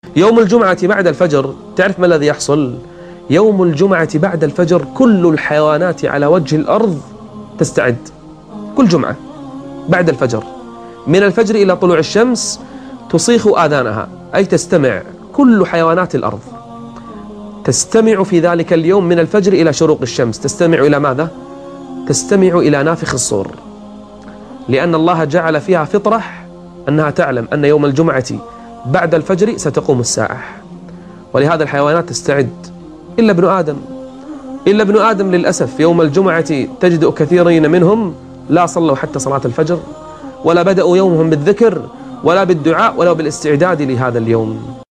يوم الجمعة بعد الفجر تعرف ما الذي يحصل؟ يوم الجمعة بعد الفجر كل الحيوانات على وجه الأرض تستعد. كل جمعة بعد الفجر، من الفجر إلى طلوع الشمس تصيخ آذانها، أي تستمع. كل حيوانات الأرض تستمع في ذلك اليوم من الفجر إلى شروق الشمس. تستمع إلى ماذا؟ تستمع إلى نافخ الصور، لأن الله جعل فيها فطرة أنها تعلم أن يوم الجمعة بعد الفجر ستقوم الساعة، ولهذا الحيوانات تستعد إلا ابن آدم. إلا ابن آدم للأسف يوم الجمعة تجد كثيرين منهم لا صلوا حتى صلاة الفجر، ولا بدأوا يومهم بالذكر ولا بالدعاء ولا بالاستعداد لهذا اليوم.